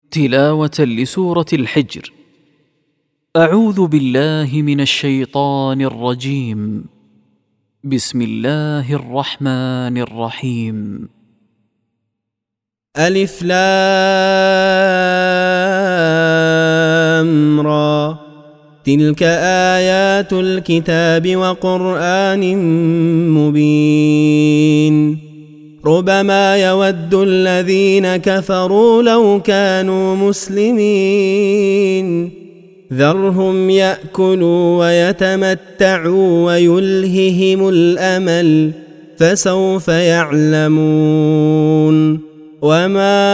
تلاوة لسورة الحجر. أعوذ بالله من الشيطان الرجيم. بسم الله الرحمن الرحيم. ألف لام را، تلك آيات الكتاب وقرآن مبين. ربما يود الذين كفروا لو كانوا مسلمين، ذرهم يأكلوا ويتمتعوا ويلههم الأمل، فسوف يعلمون. وما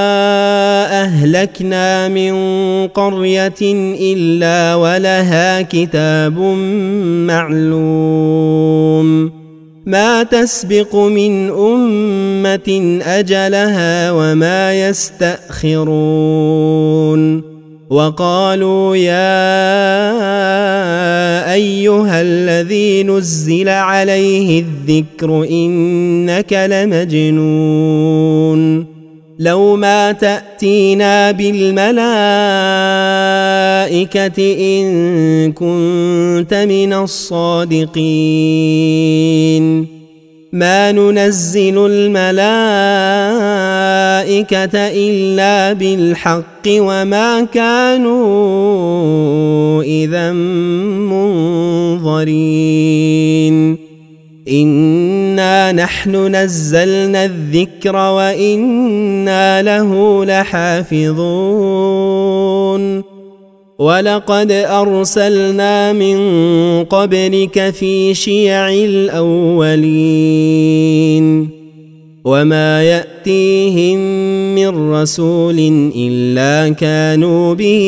أهلكنا من قرية إلا ولها كتاب معلوم، ما تسبق من أمة أجلها وما يستأخرون. وقالوا يا أيها الذي نزل عليه الذكر إنك لمجنون، لو ما تأتينا بالملائكة إن كنت من الصادقين، ما ننزل الملائكة إلا بالحق وما كانوا إذا منظرين. إنا نحن نزلنا الذكر وإنا له لحافظون. ولقد أرسلنا من قبلك في شيع الأولين، وما يأتيهم من رسول إلا كانوا به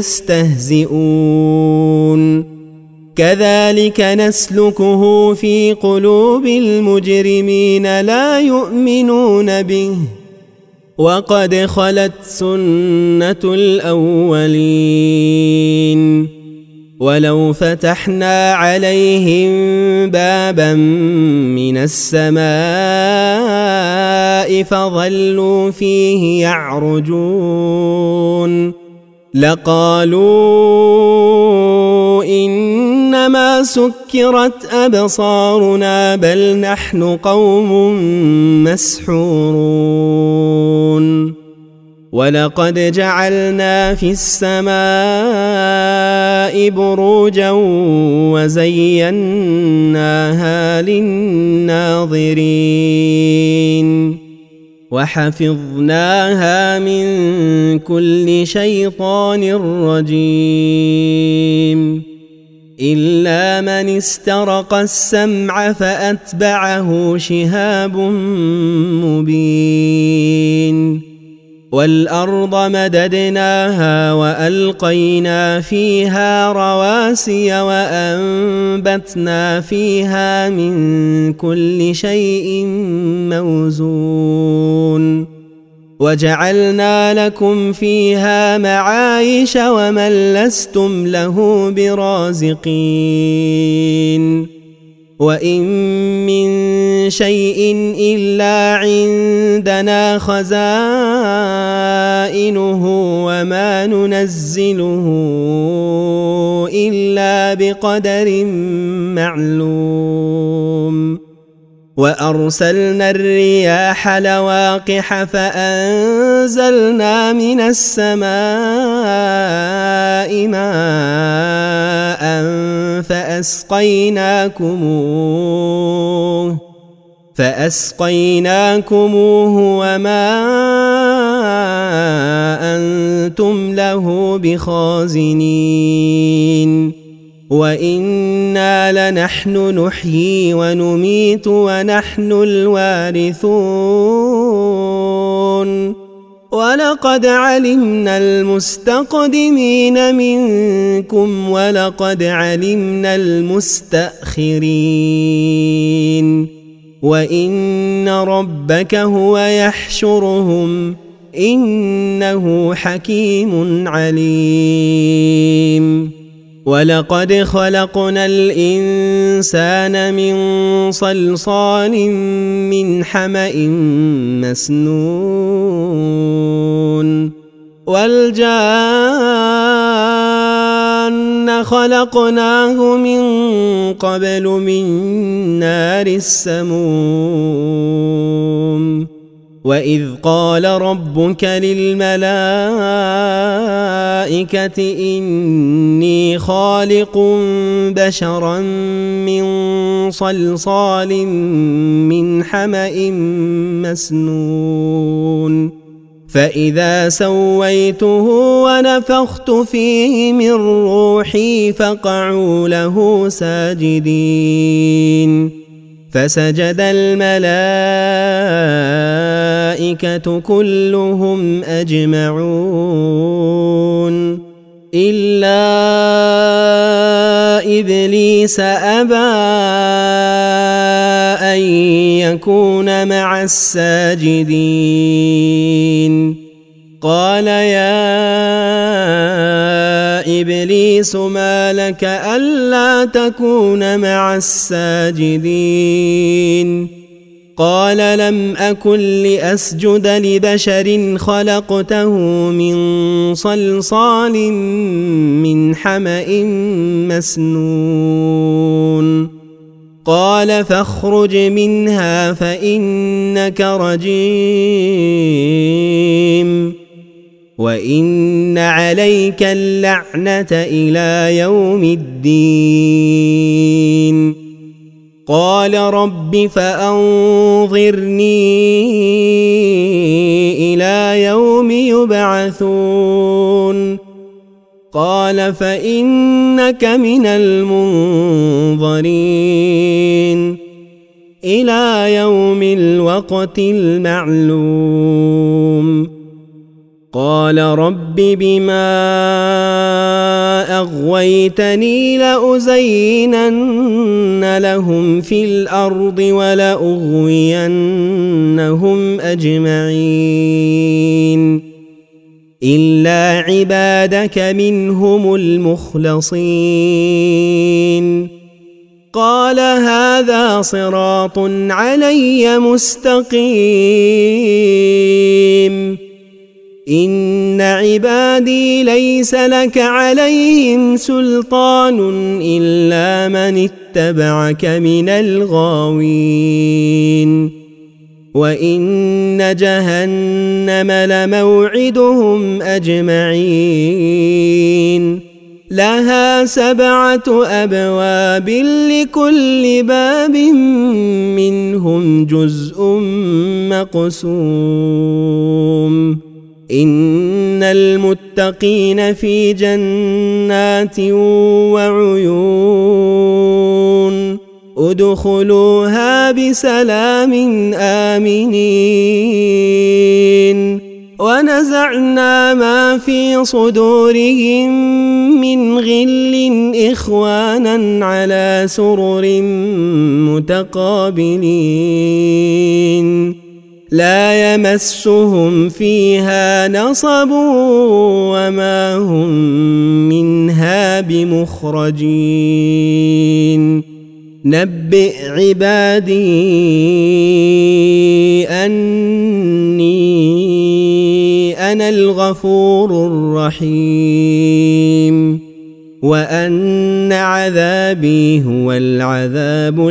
يستهزئون. كذلك نسلكه في قلوب المجرمين لا يؤمنون به، وقد خلت سنة الأولين. ولو فتحنا عليهم بابا من السماء فظلوا فيه يعرجون لقالوا إنما سكرت أبصارنا بل نحن قوم مسحورون. ولقد جعلنا في السماء بروجا وزيناها للناظرين، وحفظناها من كل شيطان رجيم، إلا من استرق السمع فأتبعه شهاب مبين. والأرض مددناها وألقينا فيها رواسي وأنبتنا فيها من كل شيء موزون، وجعلنا لكم فيها معايش ومن لستم له برازقين. وإن من شيء إلا عندنا خزائنه وما ننزله إلا بقدر معلوم. وأرسلنا الرياح لواقح فأنزلنا من السماء ماء فأسقيناكموه وما أنتم له بخازنين. وإنا لنحن نحيي ونميت ونحن الوارثون. ولقد علمنا المستقدمين منكم ولقد علمنا المستأخرين، وإن ربك هو يحشرهم إنه حكيم عليم. ولقد خلقنا الإنسان من صلصال من حمأ مسنون والجان خلقناه من قبل من نار السموم وإذ قال ربك للملائكة إني خالق بشرا من صلصال من حمأ مسنون فإذا سويته ونفخت فيه من روحي فقعوا له ساجدين فسجد الملائكة كلهم أجمعون إلا إبليس أبى أن يكون مع الساجدين قال يا إبليس ما لك ألا تكون مع الساجدين قال لم أكن لأسجد لبشر خلقته من صلصال من حمأ مسنون قال فاخرج منها فإنك رجيم وإن عليك اللعنة إلى يوم الدين قال رب فأنظرني إلى يوم يبعثون قال فإنك من المنظرين إلى يوم الوقت المعلوم قال رب بما أغويتني لأزينن لهم في الأرض ولأغوينهم أجمعين إلا عبادك منهم المخلصين قال هذا صراط علي مستقيم إن عبادي ليس لك عليهم سلطان إلا من اتبعك من الغاوين وإن جهنم لموعدهم أجمعين لها 7 أبواب لكل باب منهم جزء مقسوم إن المتقين في جنات وعيون ادخلوها بسلام آمنين ونزعنا ما في صدورهم من غل إخوانا على سرر متقابلين لا يمسهم فيها نصب وما هم منها بمخرجين نبئ عبادي أني أنا الغفور الرحيم وأن عذابي هو العذاب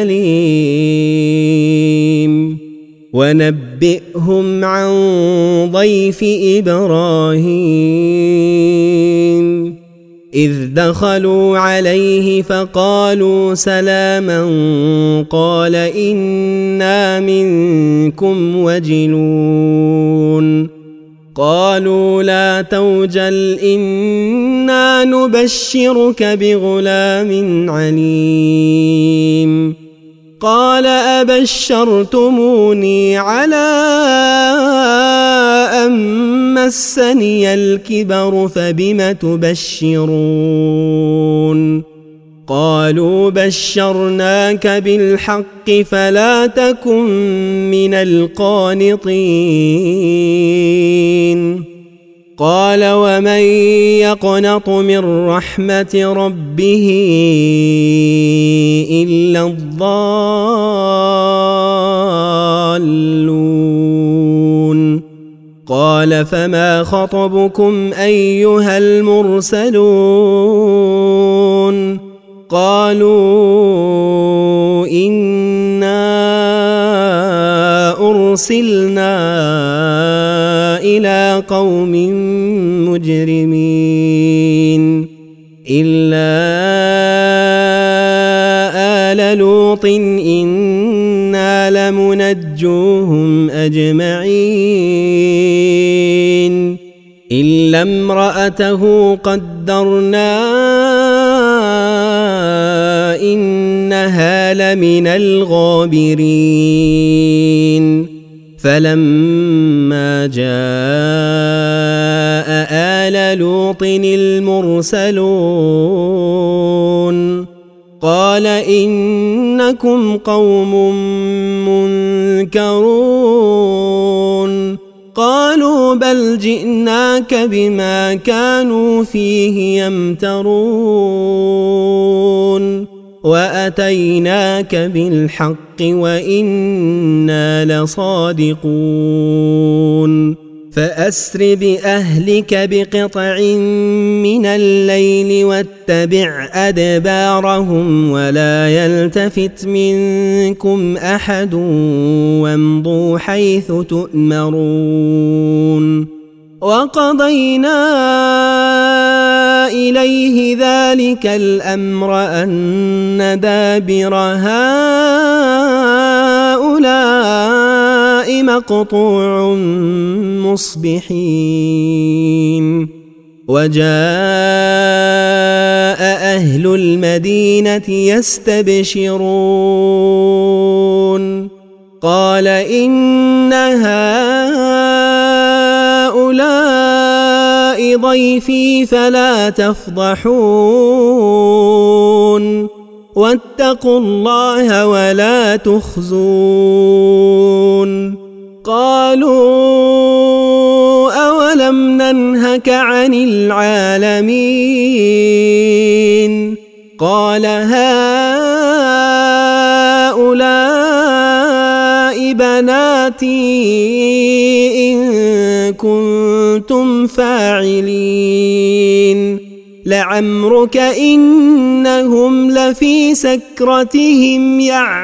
الأليم ونبئهم عن ضيف إبراهيم إذ دخلوا عليه فقالوا سلاما قال إنا منكم وجلون قالوا لا توجل إنا نبشرك بغلام عليم قال أبشرتموني على أن مسني الكبر فبم تبشرون قالوا بشرناك بالحق فلا تكن من القانطين قال ومن يقنط من رحمة ربه إلا الضالون قال فما خطبكم أيها المرسلون قالوا إنا أرسلنا إلى قوم مجرمين إلا آل لوط إنا لمنجوهم أجمعين إلا امرأته قدرنا إنها لمن الغابرين فلما جاء آل لوط المرسلون قال إنكم قوم منكرون قالوا بل جئناك بما كانوا فيه يمترون وأتيناك بالحق وإنا لصادقون فأسر بأهلك بقطع من الليل واتبع أدبارهم ولا يلتفت منكم أحد وامضوا حيث تؤمرون وقضينا إليه ذلك الأمر أن دابر هؤلاء مقطوع مصبحين وجاء أهل المدينة يستبشرون قال إن هؤلاء ضيفي فلا تفضحون واتقوا الله ولا تخزون قالوا أولم ننهك عن العالمين قال هؤلاء بناتي إن كنتم فاعلين لعمرك إنهم لفي سكرتهم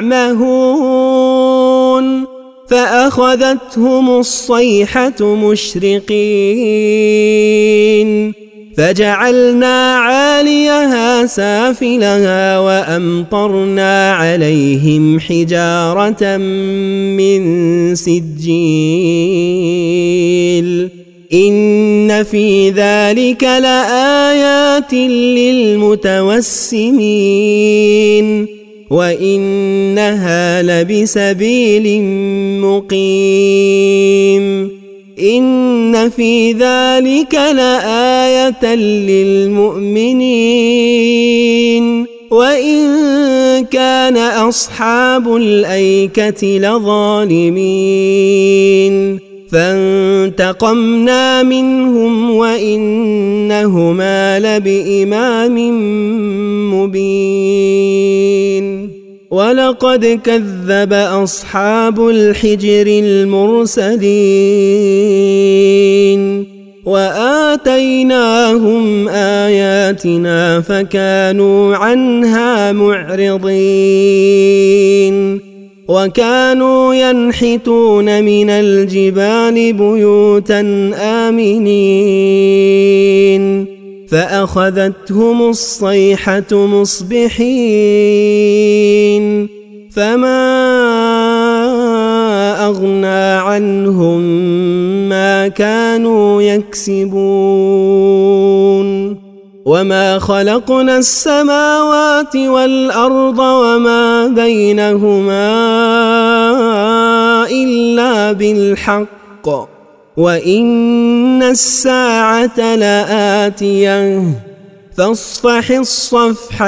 يعمهون فأخذتهم الصيحة مشرقين فجعلنا عاليها سافلها وأمطرنا عليهم حجارة من سجيل إن في ذلك لآيات للمتوسمين وإنها لبسبيل مقيم إن في ذلك لآية للمؤمنين وإن كان أصحاب الأيكة لظالمين فانتقمنا منهم وإنهما لبإمام مبين ولقد كذب أصحاب الحجر المرسلين وآتيناهم آياتنا فكانوا عنها معرضين وكانوا ينحتون من الجبال بيوتا آمنين فأخذتهم الصيحة مصبحين فما أغنى عنهم ما كانوا يكسبون وما خلقنا السماوات والأرض وما بينهما إلا بالحق وإن الساعة لآتية فاصفح الصفح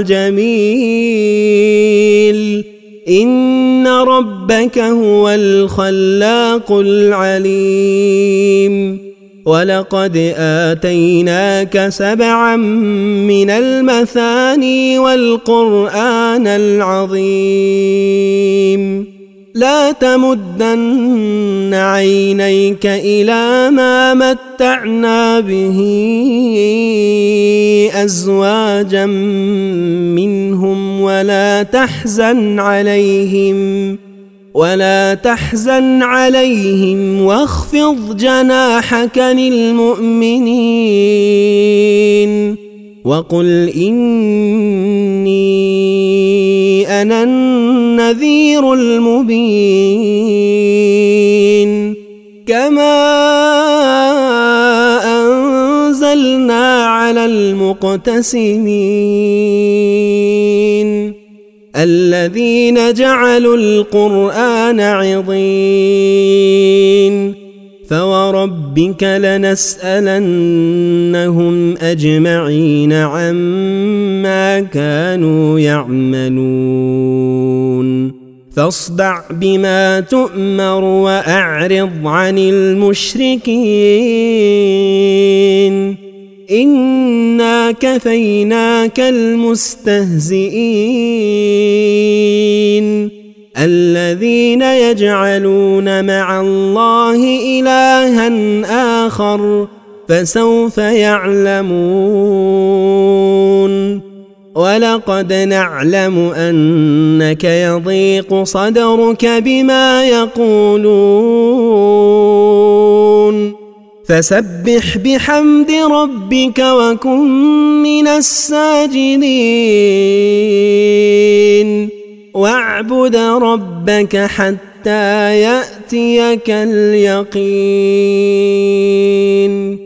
الجميل إن ربك هو الخلاق العليم ولقد آتيناك 7 من المثاني والقرآن العظيم لا تمدن عينيك إلى ما متعنا به أزواجا منهم ولا تحزن عليهم واخفض جناحك للمؤمنين وقل إني أنا النذير المبين كما أنزلنا على المقتسمين الذين جعلوا القرآن عضين فوربك لنسألنهم أجمعين عما كانوا يعملون فاصدع بما تؤمر وأعرض عن المشركين إنا كفيناك المستهزئين الذين يجعلون مع الله إلها آخر فسوف يعلمون ولقد نعلم أنك يضيق صدرك بما يقولون فسبح بحمد ربك وكن من الساجدين واعبد ربك حتى يأتيك اليقين